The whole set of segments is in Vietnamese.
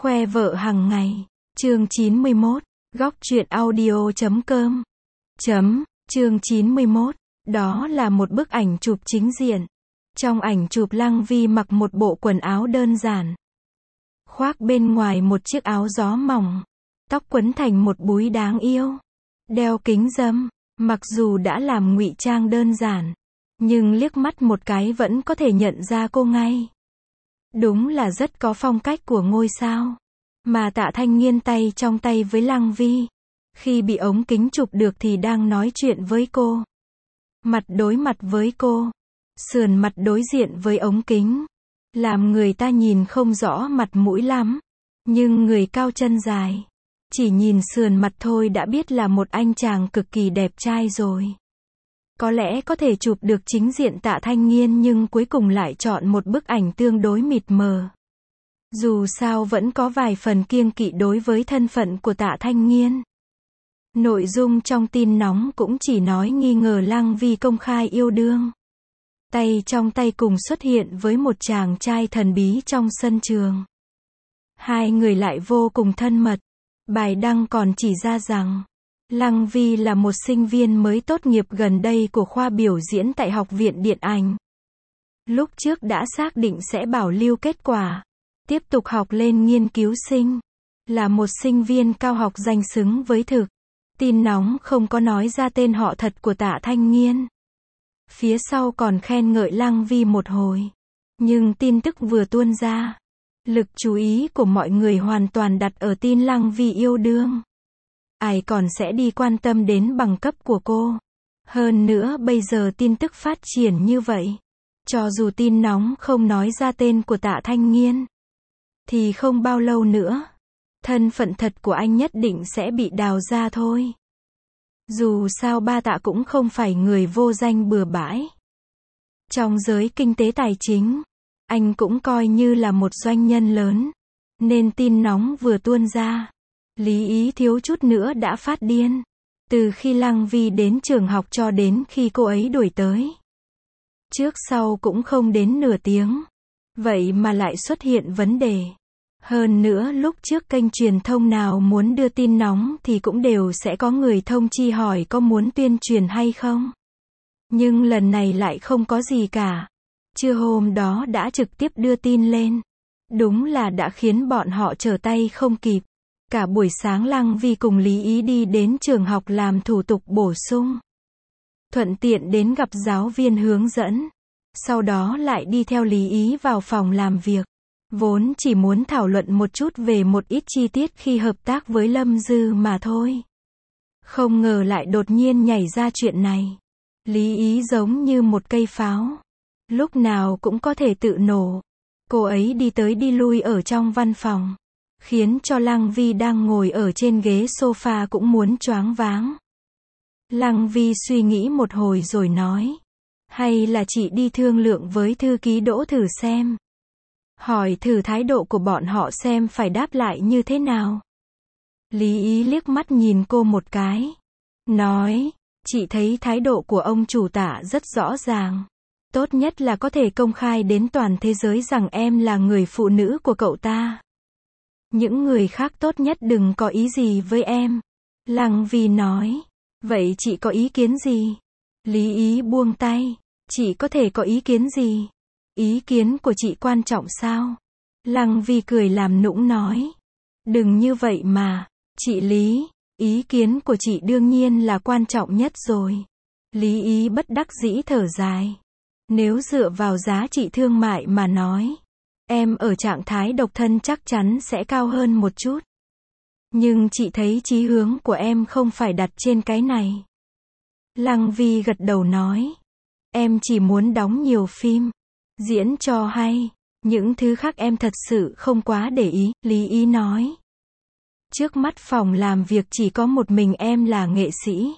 Khoe vợ hàng ngày. Chương 91. Góc truyện audio.com. Chương 91. Đó là một bức ảnh chụp chính diện. Trong ảnh chụp Lăng Vi mặc một bộ quần áo đơn giản. Khoác bên ngoài một chiếc áo gió mỏng. Tóc quấn thành một búi đáng yêu. Đeo kính râm. Mặc dù đã làm ngụy trang đơn giản, nhưng liếc mắt một cái vẫn có thể nhận ra cô ngay. Đúng là rất có phong cách của ngôi sao. Mà Tạ Thanh Nghiên tay trong tay với Lăng Vi. Khi bị ống kính chụp được thì đang nói chuyện với cô. Mặt đối mặt với cô. Sườn mặt đối diện với ống kính. Làm người ta nhìn không rõ mặt mũi lắm. Nhưng người cao chân dài. Chỉ nhìn sườn mặt thôi đã biết là một anh chàng cực kỳ đẹp trai rồi. Có lẽ có thể chụp được chính diện Tạ Thanh Nghiên nhưng cuối cùng lại chọn một bức ảnh tương đối mịt mờ. Dù sao vẫn có vài phần kiêng kỵ đối với thân phận của Tạ Thanh Nghiên. Nội dung trong tin nóng cũng chỉ nói nghi ngờ Lăng Vi công khai yêu đương. Tay trong tay cùng xuất hiện với một chàng trai thần bí trong sân trường. Hai người lại vô cùng thân mật. Bài đăng còn chỉ ra rằng, Lăng Vi là một sinh viên mới tốt nghiệp gần đây của khoa biểu diễn tại Học viện Điện ảnh. Lúc trước đã xác định sẽ bảo lưu kết quả, tiếp tục học lên nghiên cứu sinh. Là một sinh viên cao học danh xứng với thực. Tin nóng không có nói ra tên họ thật của Tạ Thanh Nghiên. Phía sau còn khen ngợi Lăng Vi một hồi. Nhưng tin tức vừa tuôn ra, lực chú ý của mọi người hoàn toàn đặt ở tin Lăng Vi yêu đương. Ai còn sẽ đi quan tâm đến bằng cấp của cô. Hơn nữa bây giờ tin tức phát triển như vậy. Cho dù tin nóng không nói ra tên của Tạ Thanh Nghiên, thì không bao lâu nữa, thân phận thật của anh nhất định sẽ bị đào ra thôi. Dù sao ba Tạ cũng không phải người vô danh bừa bãi. Trong giới kinh tế tài chính, anh cũng coi như là một doanh nhân lớn. Nên tin nóng vừa tuôn ra, Lý Ý thiếu chút nữa đã phát điên. Từ khi Lăng Vi đến trường học cho đến khi cô ấy đuổi tới. Trước sau cũng không đến nửa tiếng. Vậy mà lại xuất hiện vấn đề. Hơn nữa lúc trước kênh truyền thông nào muốn đưa tin nóng thì cũng đều sẽ có người thông chi hỏi có muốn tuyên truyền hay không. Nhưng lần này lại không có gì cả. Trưa hôm đó đã trực tiếp đưa tin lên. Đúng là đã khiến bọn họ trở tay không kịp. Cả buổi sáng Lăng Vi cùng Lý Ý đi đến trường học làm thủ tục bổ sung. Thuận tiện đến gặp giáo viên hướng dẫn. Sau đó lại đi theo Lý Ý vào phòng làm việc. Vốn chỉ muốn thảo luận một chút về một ít chi tiết khi hợp tác với Lâm Dư mà thôi. Không ngờ lại đột nhiên nhảy ra chuyện này. Lý Ý giống như một cây pháo. Lúc nào cũng có thể tự nổ. Cô ấy đi tới đi lui ở trong văn phòng. Khiến cho Lăng Vi đang ngồi ở trên ghế sofa cũng muốn choáng váng. Lăng Vi suy nghĩ một hồi rồi nói. Hay là chị đi thương lượng với thư ký Đỗ thử xem. Hỏi thử thái độ của bọn họ xem phải đáp lại như thế nào. Lý Ý liếc mắt nhìn cô một cái. Nói, chị thấy thái độ của ông chủ Tạ rất rõ ràng. Tốt nhất là có thể công khai đến toàn thế giới rằng em là người phụ nữ của cậu ta. Những người khác tốt nhất đừng có ý gì với em. Lăng Vi nói. Vậy chị có ý kiến gì? Lý Ý buông tay. Chị có thể có ý kiến gì? Ý kiến của chị quan trọng sao? Lăng Vi cười làm nũng nói. Đừng như vậy mà. Chị Lý, ý kiến của chị đương nhiên là quan trọng nhất rồi. Lý Ý bất đắc dĩ thở dài. Nếu dựa vào giá trị thương mại mà nói, em ở trạng thái độc thân chắc chắn sẽ cao hơn một chút. Nhưng chị thấy chí hướng của em không phải đặt trên cái này. Lăng Vi gật đầu nói. Em chỉ muốn đóng nhiều phim, diễn cho hay. Những thứ khác em thật sự không quá để ý, Lý Ý nói. Trước mắt phòng làm việc chỉ có một mình em là nghệ sĩ.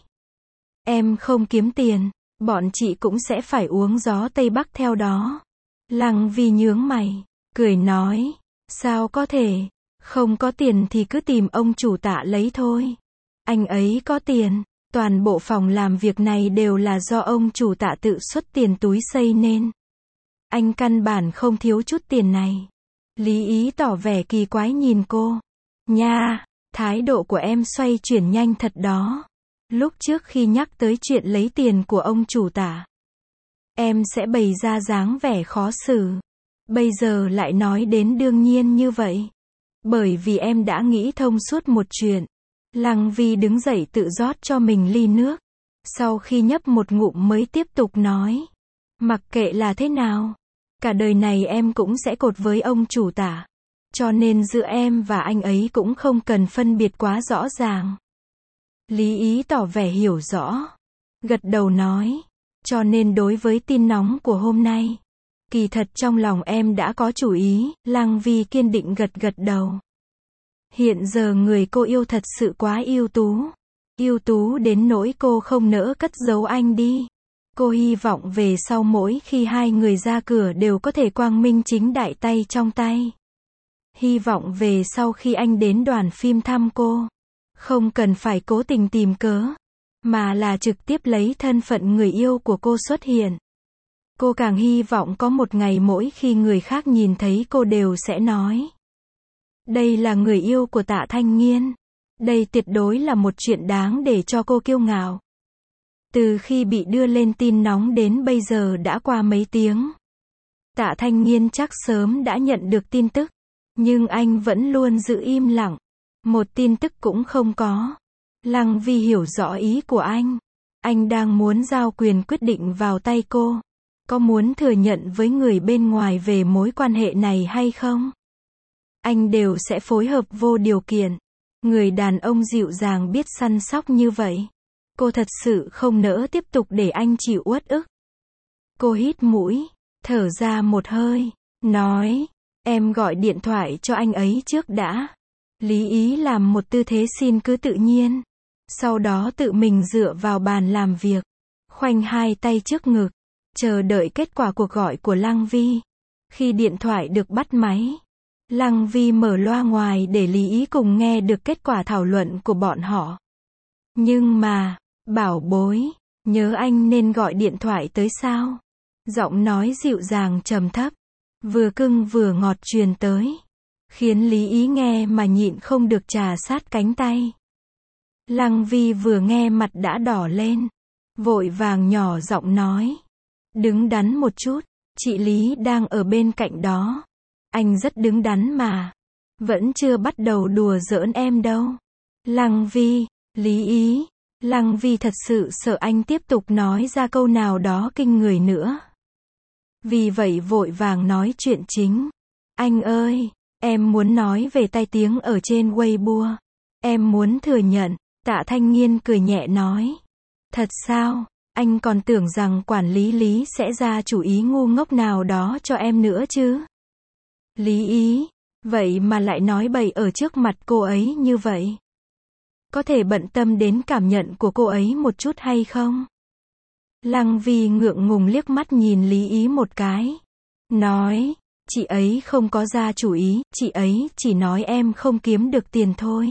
Em không kiếm tiền, bọn chị cũng sẽ phải uống gió Tây Bắc theo đó. Lăng Vi nhướng mày, cười nói. Sao có thể, không có tiền thì cứ tìm ông chủ Tạ lấy thôi. Anh ấy có tiền, toàn bộ phòng làm việc này đều là do ông chủ Tạ tự xuất tiền túi xây nên. Anh căn bản không thiếu chút tiền này. Lý Ý tỏ vẻ kỳ quái nhìn cô. Nha, thái độ của em xoay chuyển nhanh thật đó. Lúc trước khi nhắc tới chuyện lấy tiền của ông chủ Tạ, em sẽ bày ra dáng vẻ khó xử. Bây giờ lại nói đến đương nhiên như vậy. Bởi vì em đã nghĩ thông suốt một chuyện. Lăng Vi đứng dậy tự rót cho mình ly nước. Sau khi nhấp một ngụm mới tiếp tục nói. Mặc kệ là thế nào, cả đời này em cũng sẽ cột với ông chủ Tạ. Cho nên giữa em và anh ấy cũng không cần phân biệt quá rõ ràng. Lý Ý tỏ vẻ hiểu rõ. Gật đầu nói. Cho nên đối với tin nóng của hôm nay, kỳ thật trong lòng em đã có chủ ý. Lăng Vi kiên định gật gật đầu. Hiện giờ người cô yêu thật sự quá ưu tú. Ưu tú đến nỗi cô không nỡ cất giấu anh đi. Cô hy vọng về sau mỗi khi hai người ra cửa đều có thể quang minh chính đại tay trong tay. Hy vọng về sau khi anh đến đoàn phim thăm cô, không cần phải cố tình tìm cớ, mà là trực tiếp lấy thân phận người yêu của cô xuất hiện. Cô càng hy vọng có một ngày mỗi khi người khác nhìn thấy cô đều sẽ nói. Đây là người yêu của Tạ Thanh Nghiên. Đây tuyệt đối là một chuyện đáng để cho cô kiêu ngạo. Từ khi bị đưa lên tin nóng đến bây giờ đã qua mấy tiếng. Tạ Thanh Nghiên chắc sớm đã nhận được tin tức. Nhưng anh vẫn luôn giữ im lặng. Một tin tức cũng không có. Lăng Vi hiểu rõ ý của anh. Anh đang muốn giao quyền quyết định vào tay cô. Có muốn thừa nhận với người bên ngoài về mối quan hệ này hay không? Anh đều sẽ phối hợp vô điều kiện. Người đàn ông dịu dàng biết săn sóc như vậy. Cô thật sự không nỡ tiếp tục để anh chịu uất ức. Cô hít mũi, thở ra một hơi, nói, em gọi điện thoại cho anh ấy trước đã. Lý Ý làm một tư thế xin cứ tự nhiên. Sau đó tự mình dựa vào bàn làm việc, khoanh hai tay trước ngực, chờ đợi kết quả cuộc gọi của Lăng Vi. Khi điện thoại được bắt máy, Lăng Vi mở loa ngoài để Lý Ý cùng nghe được kết quả thảo luận của bọn họ. Nhưng mà, bảo bối, nhớ anh nên gọi điện thoại tới sao? Giọng nói dịu dàng trầm thấp, vừa cưng vừa ngọt truyền tới, khiến Lý Ý nghe mà nhịn không được trà sát cánh tay. Lăng Vi vừa nghe mặt đã đỏ lên, vội vàng nhỏ giọng nói. Đứng đắn một chút, chị Lý đang ở bên cạnh đó. Anh rất đứng đắn mà. Vẫn chưa bắt đầu đùa giỡn em đâu. Lăng Vi, Lý Ý. Lăng Vi thật sự sợ anh tiếp tục nói ra câu nào đó kinh người nữa. Vì vậy vội vàng nói chuyện chính. Anh ơi, em muốn nói về tai tiếng ở trên Weibo. Em muốn thừa nhận. Tạ Thanh Nghiên cười nhẹ nói. Thật sao? Anh còn tưởng rằng quản lý Lý sẽ ra chủ ý ngu ngốc nào đó cho em nữa chứ. Lý Ý, vậy mà lại nói bậy ở trước mặt cô ấy như vậy. Có thể bận tâm đến cảm nhận của cô ấy một chút hay không? Lăng Vi ngượng ngùng liếc mắt nhìn Lý Ý một cái. Nói, chị ấy không có ra chủ ý, chị ấy chỉ nói em không kiếm được tiền thôi.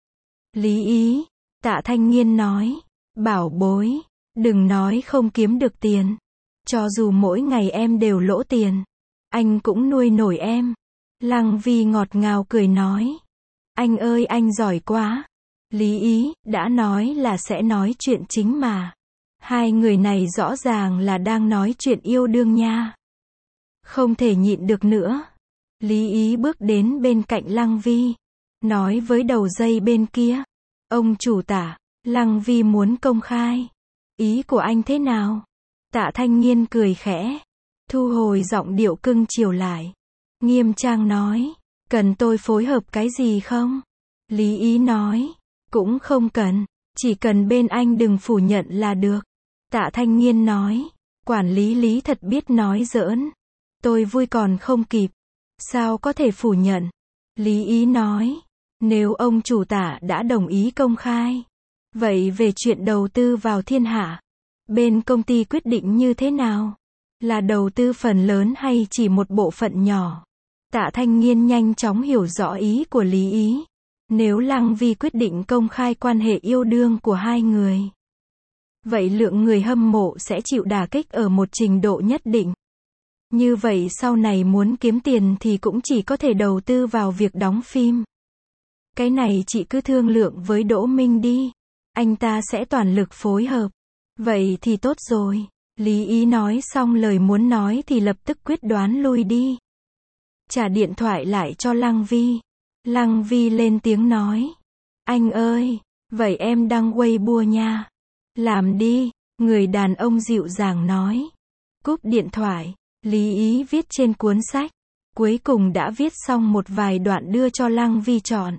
Lý Ý, Tạ Thanh Nghiên nói, bảo bối, đừng nói không kiếm được tiền. Cho dù mỗi ngày em đều lỗ tiền, anh cũng nuôi nổi em. Lăng Vi ngọt ngào cười nói. Anh ơi anh giỏi quá. Lý Ý, đã nói là sẽ nói chuyện chính mà. Hai người này rõ ràng là đang nói chuyện yêu đương nha. Không thể nhịn được nữa. Lý Ý bước đến bên cạnh Lăng Vi. Nói với đầu dây bên kia. Ông chủ Tạ, Lăng Vi muốn công khai. Ý của anh thế nào? Tạ Thanh Nghiên cười khẽ. Thu hồi giọng điệu cưng chiều lại. Nghiêm trang nói. Cần tôi phối hợp cái gì không? Lý Ý nói. Cũng không cần. Chỉ cần bên anh đừng phủ nhận là được. Tạ Thanh Nghiên nói. Quản lý Lý thật biết nói giỡn. Tôi vui còn không kịp. Sao có thể phủ nhận? Lý Ý nói. Nếu ông chủ Tạ đã đồng ý công khai. Vậy về chuyện đầu tư vào Thiên Hạ, bên công ty quyết định như thế nào? Là đầu tư phần lớn hay chỉ một bộ phận nhỏ? Tạ Thanh Nghiên nhanh chóng hiểu rõ ý của Lý Ý. Nếu Lăng Vi quyết định công khai quan hệ yêu đương của hai người, vậy lượng người hâm mộ sẽ chịu đả kích ở một trình độ nhất định. Như vậy sau này muốn kiếm tiền thì cũng chỉ có thể đầu tư vào việc đóng phim. Cái này chị cứ thương lượng với Đỗ Minh đi. Anh ta sẽ toàn lực phối hợp. Vậy thì tốt rồi. Lý Ý nói xong lời muốn nói thì lập tức quyết đoán lui đi. Trả điện thoại lại cho Lăng Vi. Lăng Vi lên tiếng nói. Anh ơi, vậy em đăng Weibo nha. Làm đi, người đàn ông dịu dàng nói. Cúp điện thoại, Lý Ý viết trên cuốn sách. Cuối cùng đã viết xong một vài đoạn đưa cho Lăng Vi chọn.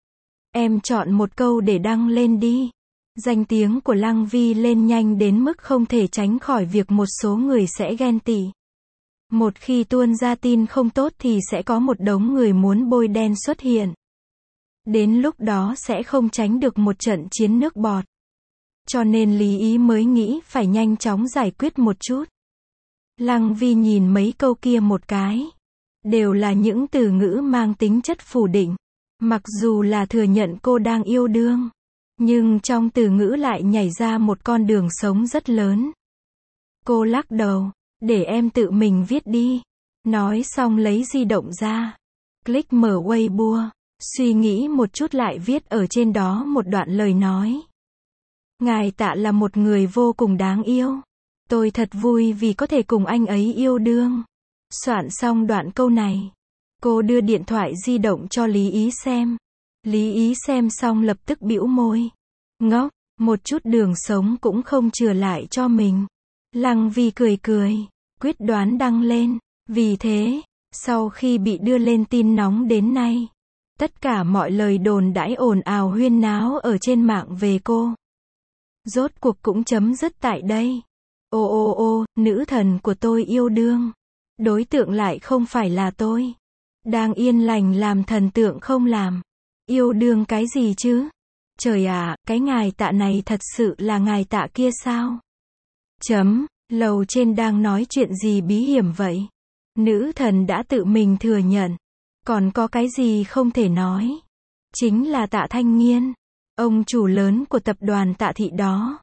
Em chọn một câu để đăng lên đi. Danh tiếng của Lăng Vi lên nhanh đến mức không thể tránh khỏi việc một số người sẽ ghen tị. Một khi tuôn ra tin không tốt thì sẽ có một đống người muốn bôi đen xuất hiện. Đến lúc đó sẽ không tránh được một trận chiến nước bọt. Cho nên Lý Ý mới nghĩ phải nhanh chóng giải quyết một chút. Lăng Vi nhìn mấy câu kia một cái. Đều là những từ ngữ mang tính chất phủ định. Mặc dù là thừa nhận cô đang yêu đương. Nhưng trong từ ngữ lại nhảy ra một con đường sống rất lớn. Cô lắc đầu. Để em tự mình viết đi. Nói xong lấy di động ra. Click mở Weibo. Suy nghĩ một chút lại viết ở trên đó một đoạn lời nói. Ngài Tạ là một người vô cùng đáng yêu. Tôi thật vui vì có thể cùng anh ấy yêu đương. Soạn xong đoạn câu này. Cô đưa điện thoại di động cho Lý Ý xem. Lý Ý xem xong lập tức bĩu môi. Ngốc, một chút đường sống cũng không chừa lại cho mình. Lăng Vi cười cười, quyết đoán đăng lên. Vì thế, sau khi bị đưa lên tin nóng đến nay, tất cả mọi lời đồn đãi ồn ào huyên náo ở trên mạng về cô. Rốt cuộc cũng chấm dứt tại đây. Ô, nữ thần của tôi yêu đương. Đối tượng lại không phải là tôi. Đang yên lành làm thần tượng không làm. Yêu đương cái gì chứ? Trời ạ, cái ngài Tạ này thật sự là ngài Tạ kia sao? Lầu trên đang nói chuyện gì bí hiểm vậy? Nữ thần đã tự mình thừa nhận. Còn có cái gì không thể nói? Chính là Tạ Thanh Nghiên. Ông chủ lớn của tập đoàn Tạ Thị đó.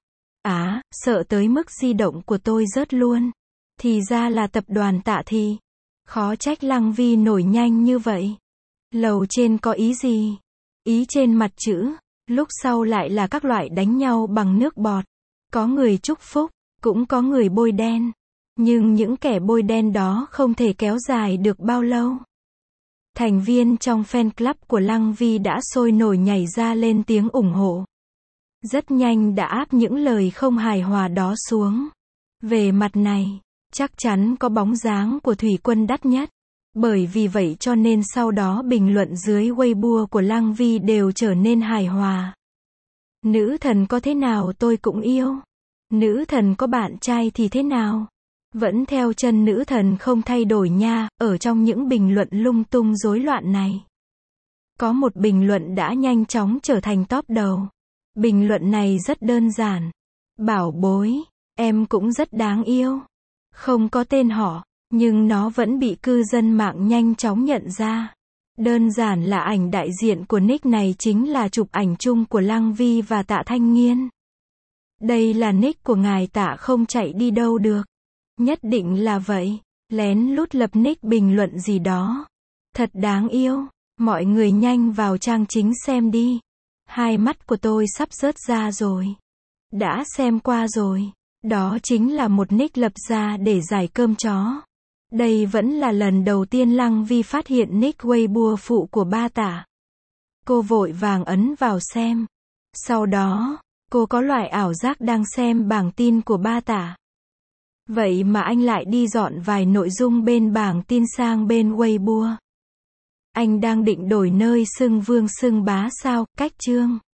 Sợ tới mức di động của tôi rớt luôn. Thì ra là tập đoàn Tạ Thị. Khó trách Lăng Vi nổi nhanh như vậy. Lầu trên có ý gì? Ý trên mặt chữ. Lúc sau lại là các loại đánh nhau bằng nước bọt. Có người chúc phúc, cũng có người bôi đen. Nhưng những kẻ bôi đen đó không thể kéo dài được bao lâu. Thành viên trong fan club của Lăng Vi đã sôi nổi nhảy ra lên tiếng ủng hộ. Rất nhanh đã áp những lời không hài hòa đó xuống. Về mặt này, chắc chắn có bóng dáng của Thủy Quân đắt nhất. Bởi vì vậy cho nên sau đó bình luận dưới Weibo của Lăng Vi đều trở nên hài hòa. Nữ thần có thế nào tôi cũng yêu. Nữ thần có bạn trai thì thế nào? Vẫn theo chân nữ thần không thay đổi nha. Ở trong những bình luận lung tung rối loạn này, có một bình luận đã nhanh chóng trở thành top đầu. Bình luận này rất đơn giản. Bảo bối, em cũng rất đáng yêu. Không có tên họ, nhưng nó vẫn bị cư dân mạng nhanh chóng nhận ra. Đơn giản là ảnh đại diện của nick này chính là chụp ảnh chung của Lăng Vi và Tạ Thanh Nghiên. Đây là nick của ngài Tạ không chạy đi đâu được. Nhất định là vậy. Lén lút lập nick bình luận gì đó. Thật đáng yêu. Mọi người nhanh vào trang chính xem đi. Hai mắt của tôi sắp rớt ra rồi. Đã xem qua rồi. Đó chính là một nick lập ra để giải cơm chó. Đây vẫn là lần đầu tiên Lăng Vi phát hiện nick Weibo phụ của ba Tạ. Cô vội vàng ấn vào xem. Sau đó, cô có loại ảo giác đang xem bảng tin của ba Tạ. Vậy mà anh lại đi dọn vài nội dung bên bảng tin sang bên Weibo. Anh đang định đổi nơi xưng vương xưng bá sao? Cách chương.